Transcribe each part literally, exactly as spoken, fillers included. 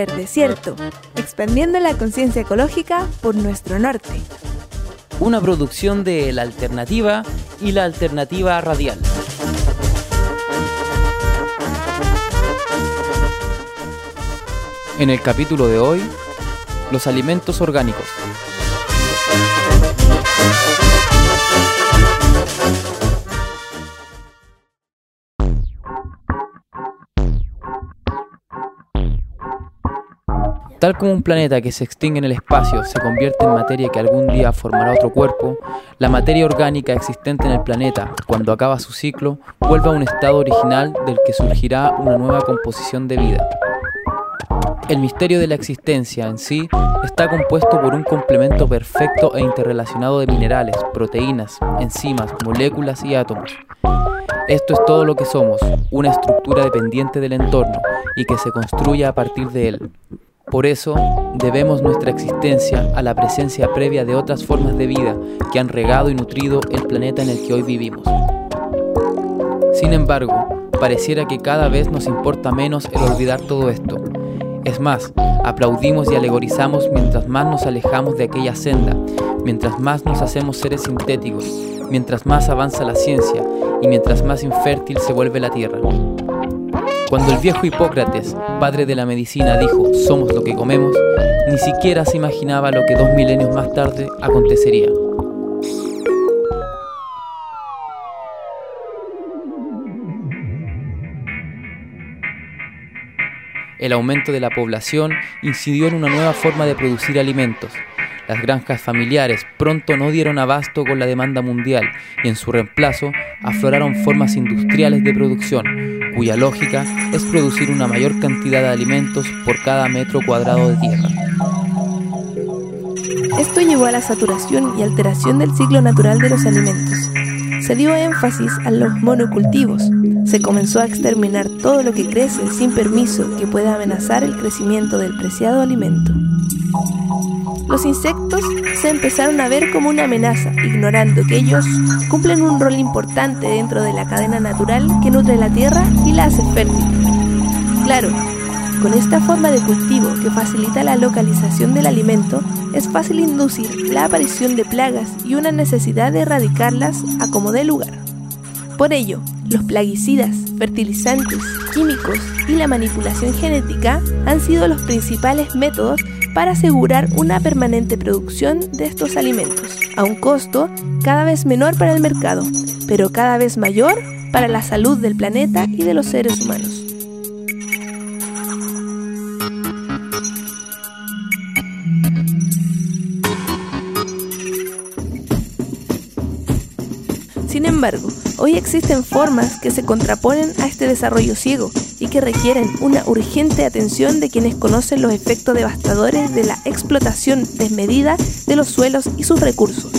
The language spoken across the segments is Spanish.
Verde, cierto, expandiendo la conciencia ecológica por nuestro norte. Una producción de La Alternativa y La Alternativa Radial. En el capítulo de hoy, los alimentos orgánicos. Tal como un planeta que se extingue en el espacio se convierte en materia que algún día formará otro cuerpo, la materia orgánica existente en el planeta, cuando acaba su ciclo, vuelve a un estado original del que surgirá una nueva composición de vida. El misterio de la existencia en sí está compuesto por un complemento perfecto e interrelacionado de minerales, proteínas, enzimas, moléculas y átomos. Esto es todo lo que somos, una estructura dependiente del entorno y que se construye a partir de él. Por eso, debemos nuestra existencia a la presencia previa de otras formas de vida que han regado y nutrido el planeta en el que hoy vivimos. Sin embargo, pareciera que cada vez nos importa menos el olvidar todo esto. Es más, aplaudimos y alegorizamos mientras más nos alejamos de aquella senda, mientras más nos hacemos seres sintéticos, mientras más avanza la ciencia y mientras más infértil se vuelve la tierra. Cuando el viejo Hipócrates, padre de la medicina, dijo «somos lo que comemos», ni siquiera se imaginaba lo que dos milenios más tarde acontecería. El aumento de la población incidió en una nueva forma de producir alimentos. Las granjas familiares pronto no dieron abasto con la demanda mundial y en su reemplazo afloraron formas industriales de producción, cuya lógica es producir una mayor cantidad de alimentos por cada metro cuadrado de tierra. Esto llevó a la saturación y alteración del ciclo natural de los alimentos. Se dio énfasis a los monocultivos. Se comenzó a exterminar todo lo que crece sin permiso que pueda amenazar el crecimiento del preciado alimento. Los insectos se empezaron a ver como una amenaza, ignorando que ellos cumplen un rol importante dentro de la cadena natural que nutre la tierra y la hace fértil. Claro, con esta forma de cultivo que facilita la localización del alimento, es fácil inducir la aparición de plagas y una necesidad de erradicarlas a como dé lugar. Por ello, los plaguicidas, fertilizantes, químicos y la manipulación genética han sido los principales métodos para asegurar una permanente producción de estos alimentos, a un costo cada vez menor para el mercado, pero cada vez mayor para la salud del planeta y de los seres humanos. Sin embargo, hoy existen formas que se contraponen a este desarrollo ciego y que requieren una urgente atención de quienes conocen los efectos devastadores de la explotación desmedida de los suelos y sus recursos.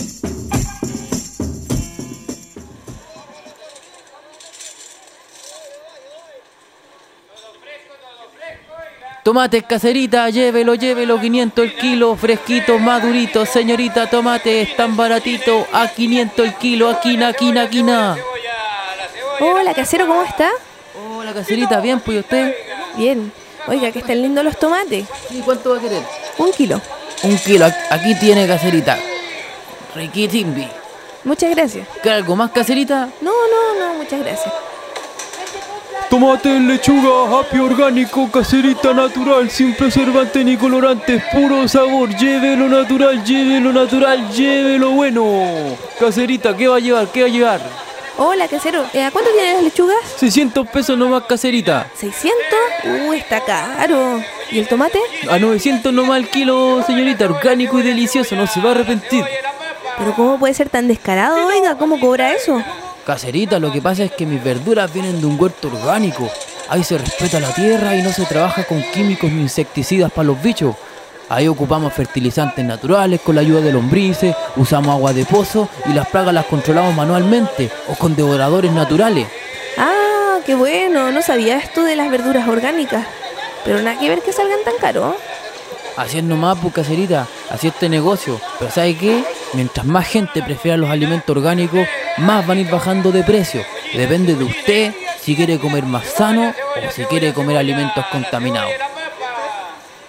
Tomates caserita, llévelo, llévelo, quinientos el kilo, fresquitos, maduritos, señorita, tomate, están baratitos, a quinientos el kilo, aquina, quina, quina. Hola, casero, ¿cómo está? Hola, caserita, bien, pues, ¿y usted? Bien. Oiga, que están lindos los tomates. ¿Y cuánto va a querer? Un kilo. Un kilo, aquí tiene, caserita. Riquitimbi. Muchas gracias. ¿Qué, algo más, caserita? No, no, no, muchas gracias. Tomate, lechuga, apio orgánico, caserita natural, sin preservantes ni colorantes, puro sabor, llévelo natural, llévelo natural, llévelo bueno. Caserita, ¿qué va a llevar? ¿Qué va a llevar? Hola, casero, ¿a cuánto tienen las lechugas? seiscientos pesos nomás, caserita. ¿seiscientos? Uy, está caro. ¿Y el tomate? A novecientos nomás el kilo, señorita, orgánico y delicioso, no se va a arrepentir. ¿Pero cómo puede ser tan descarado, oiga? ¿Cómo cobra eso? Caserita, lo que pasa es que mis verduras vienen de un huerto orgánico. Ahí se respeta la tierra y no se trabaja con químicos ni insecticidas para los bichos. Ahí ocupamos fertilizantes naturales con la ayuda de lombrices, usamos agua de pozo y las plagas las controlamos manualmente o con devoradores naturales. Ah, qué bueno, no sabía esto de las verduras orgánicas. Pero nada que ver que salgan tan caros. Así es nomás, pues, caserita, así es este negocio. Pero ¿sabe qué? Mientras más gente prefiera los alimentos orgánicos, más van a ir bajando de precio. Depende de usted si quiere comer más sano o si quiere comer alimentos contaminados.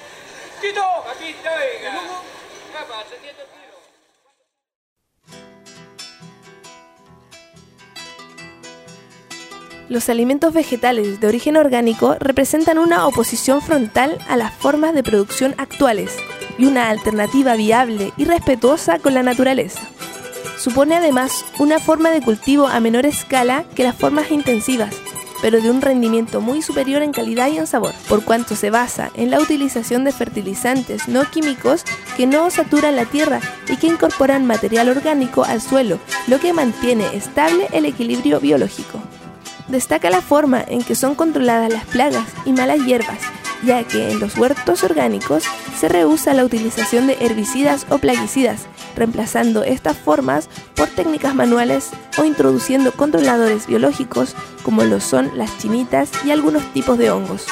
Los alimentos vegetales de origen orgánico representan una oposición frontal a las formas de producción actuales y una alternativa viable y respetuosa con la naturaleza. Supone además una forma de cultivo a menor escala que las formas intensivas, pero de un rendimiento muy superior en calidad y en sabor, por cuanto se basa en la utilización de fertilizantes no químicos que no saturan la tierra y que incorporan material orgánico al suelo, lo que mantiene estable el equilibrio biológico. Destaca la forma en que son controladas las plagas y malas hierbas, ya que en los huertos orgánicos se rehúsa la utilización de herbicidas o plaguicidas, reemplazando estas formas por técnicas manuales o introduciendo controladores biológicos como lo son las chinitas y algunos tipos de hongos.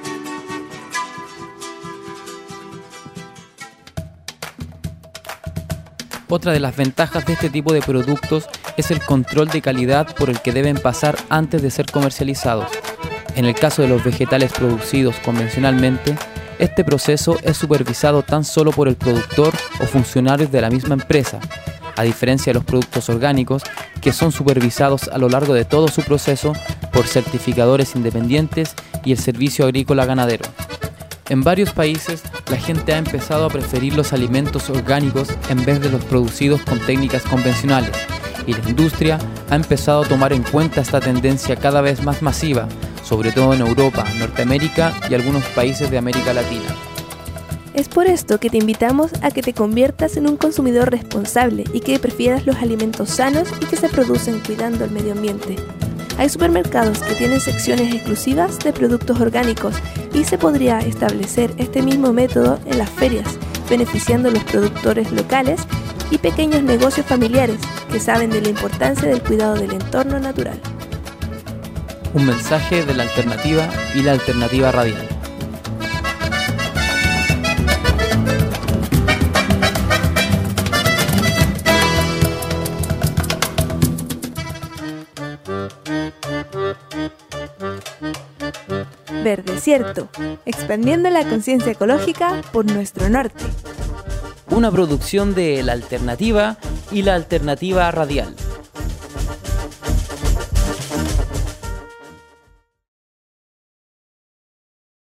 Otra de las ventajas de este tipo de productos es el control de calidad por el que deben pasar antes de ser comercializados. En el caso de los vegetales producidos convencionalmente, este proceso es supervisado tan solo por el productor o funcionarios de la misma empresa, a diferencia de los productos orgánicos, que son supervisados a lo largo de todo su proceso por certificadores independientes y el Servicio Agrícola Ganadero. En varios países, la gente ha empezado a preferir los alimentos orgánicos en vez de los producidos con técnicas convencionales, y la industria ha empezado a tomar en cuenta esta tendencia cada vez más masiva, sobre todo en Europa, Norteamérica y algunos países de América Latina. Es por esto que te invitamos a que te conviertas en un consumidor responsable y que prefieras los alimentos sanos y que se producen cuidando el medio ambiente. Hay supermercados que tienen secciones exclusivas de productos orgánicos y se podría establecer este mismo método en las ferias, beneficiando a los productores locales y pequeños negocios familiares que saben de la importancia del cuidado del entorno natural. Un mensaje de la alternativa y la alternativa radial. Verde Cierto, expandiendo la conciencia ecológica por nuestro norte. Una producción de la alternativa y la alternativa radial.